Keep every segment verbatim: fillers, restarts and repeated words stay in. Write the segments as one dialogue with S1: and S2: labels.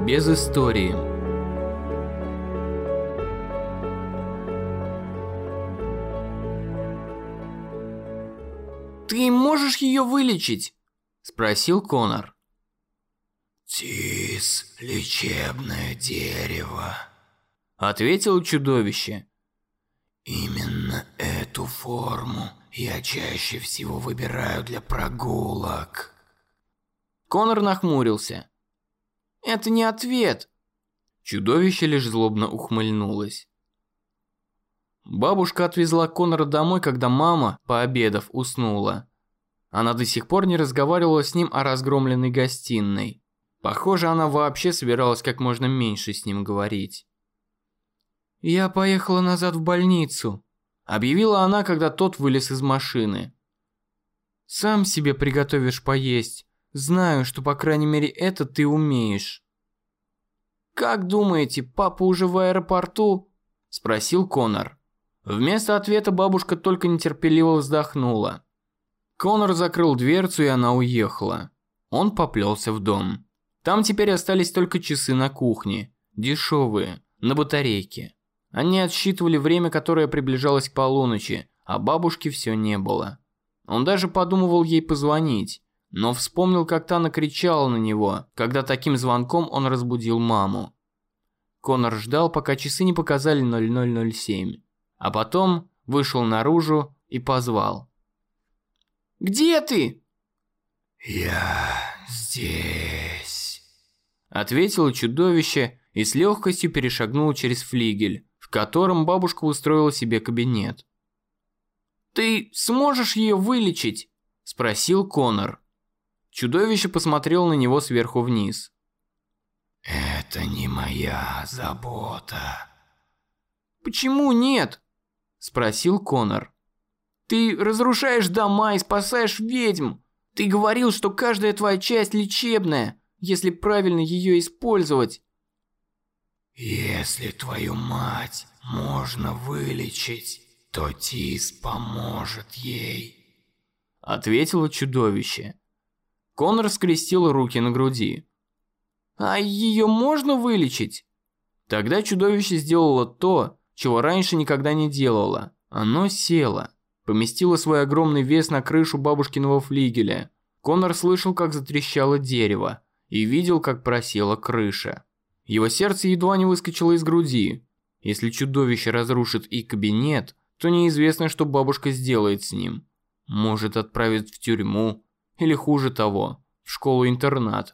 S1: Без истории. «Ты можешь ее вылечить?» – спросил Конор.
S2: «Тис – лечебное дерево»,
S1: – ответило чудовище.
S2: «Именно эту форму я чаще всего выбираю для прогулок».
S1: Конор нахмурился. «Это не ответ». Чудовище лишь злобно ухмыльнулось. Бабушка отвезла Конора домой, когда мама, пообедав, уснула. Она до сих пор не разговаривала с ним о разгромленной гостиной. Похоже, она вообще собиралась как можно меньше с ним говорить. «Я поехала назад в больницу», – объявила она, когда тот вылез из машины. «Сам себе приготовишь поесть. Знаю, что по крайней мере это ты умеешь». «Как думаете, папа уже в аэропорту?» – спросил Конор. Вместо ответа бабушка только нетерпеливо вздохнула. Конор закрыл дверцу, и она уехала. Он поплелся в дом. Там теперь остались только часы на кухне, дешевые, на батарейке. Они отсчитывали время, которое приближалось к полуночи, а бабушки все не было. Он даже подумывал ей позвонить, но вспомнил, как та накричала на него, когда таким звонком он разбудил маму. Конор ждал, пока часы не показали ноль ноль ноль семь, а потом вышел наружу и позвал. «Где ты?»
S2: «Я здесь»,
S1: – ответило чудовище и с легкостью перешагнул через флигель, в котором бабушка устроила себе кабинет. «Ты сможешь ее вылечить?» – спросил Конор. Чудовище посмотрело на него сверху вниз.
S2: «Это не моя забота».
S1: «Почему нет?» – спросил Конор. «Ты разрушаешь дома и спасаешь ведьм. Ты говорил, что каждая твоя часть лечебная, если правильно ее использовать».
S2: «Если твою мать можно вылечить, то Тис поможет ей», –
S1: ответило чудовище. Конор скрестил руки на груди. «А ее можно вылечить?» Тогда чудовище сделало то, чего раньше никогда не делало. Оно село, поместило свой огромный вес на крышу бабушкиного флигеля. Конор слышал, как затрещало дерево, и видел, как просела крыша. Его сердце едва не выскочило из груди. Если чудовище разрушит и кабинет, то неизвестно, что бабушка сделает с ним. Может, отправит в тюрьму, или хуже того, в школу-интернат.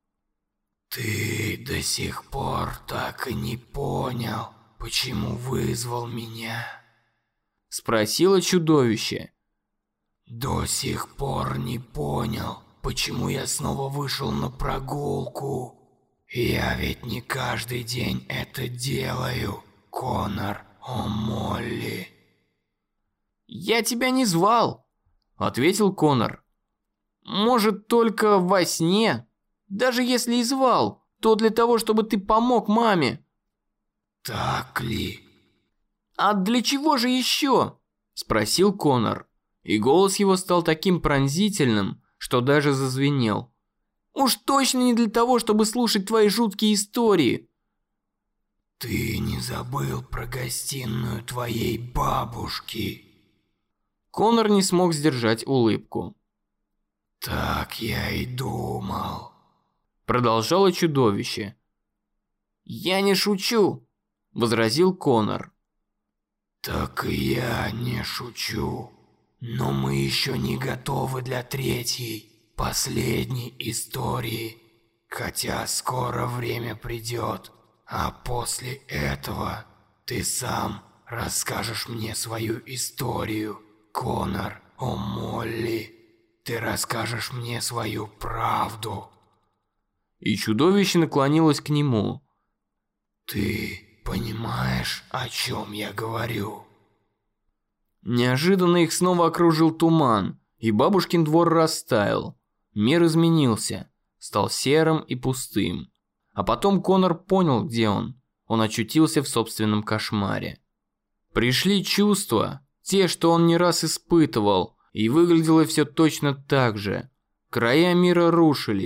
S2: «Ты до сих пор так и не понял, почему вызвал меня?»
S1: – спросило чудовище.
S2: «До сих пор не понял, почему я снова вышел на прогулку? Я ведь не каждый день это делаю, Конор О'Молли».
S1: «Я тебя не звал», – ответил Конор. «Может, только во сне? Даже если и звал, то для того, чтобы ты помог маме».
S2: «Так ли?»
S1: «А для чего же еще?» – спросил Конор. И голос его стал таким пронзительным, что даже зазвенел. «Уж точно не для того, чтобы слушать твои жуткие истории».
S2: «Ты не забыл про гостиную твоей бабушки?»
S1: Конор не смог сдержать улыбку.
S2: «Так я и думал»,
S1: – продолжало чудовище. «Я не шучу», – возразил Конор.
S2: «Так и я не шучу. Но мы еще не готовы для третьей, последней истории. Хотя скоро время придет, а после этого ты сам расскажешь мне свою историю, Конор О'Молли. Ты расскажешь мне свою правду».
S1: И чудовище наклонилось к нему.
S2: «Ты понимаешь, о чем я говорю?»
S1: Неожиданно их снова окружил туман, и бабушкин двор растаял. Мир изменился, стал серым и пустым. А потом Конор понял, где он. Он очутился в собственном кошмаре. Пришли чувства, те, что он не раз испытывал, и выглядело все точно так же. Края мира рушились,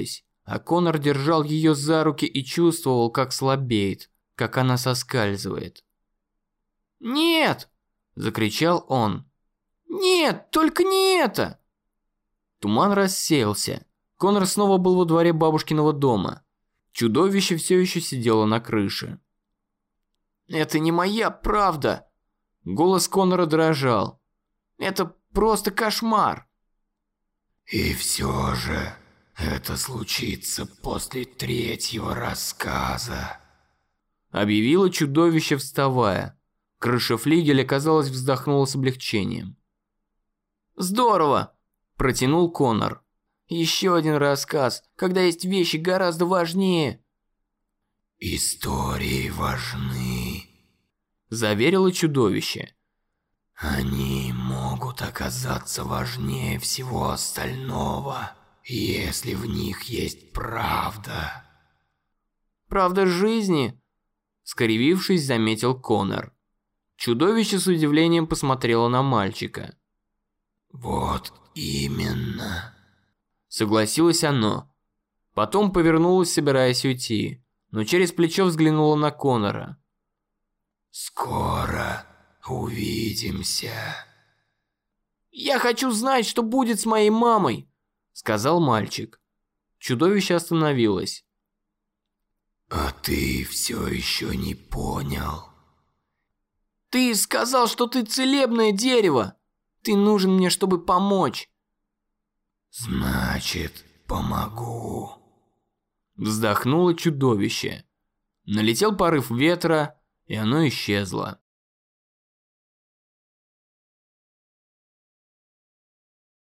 S1: а Конор держал ее за руки и чувствовал, как слабеет, как она соскальзывает. «Нет!» – закричал он. «Нет, только не это!» Туман рассеялся. Конор снова был во дворе бабушкиного дома. Чудовище все еще сидело на крыше. «Это не моя правда!» Голос Конора дрожал. «Это просто кошмар!»
S2: «И все же это случится после третьего рассказа»,
S1: объявило чудовище, вставая. Крыша флигеля, казалось, вздохнула с облегчением. «Здорово!» – протянул Конор. «Еще один рассказ, когда есть вещи гораздо важнее».
S2: «Истории важны», –
S1: заверило чудовище.
S2: «Они могут оказаться важнее всего остального, если в них есть правда».
S1: «Правда жизни?» – скривившись, заметил Конор. Чудовище с удивлением посмотрело на мальчика.
S2: «Вот именно»,
S1: – согласилось оно. Потом повернулось, собираясь уйти, но через плечо взглянуло на Конора.
S2: «Скоро увидимся».
S1: «Я хочу знать, что будет с моей мамой», – сказал мальчик. Чудовище остановилось.
S2: «А ты все еще не понял?»
S1: «Ты сказал, что ты целебное дерево. Ты нужен мне, чтобы помочь».
S2: «Значит, помогу».
S1: Вздохнуло чудовище. Налетел порыв ветра, и оно исчезло.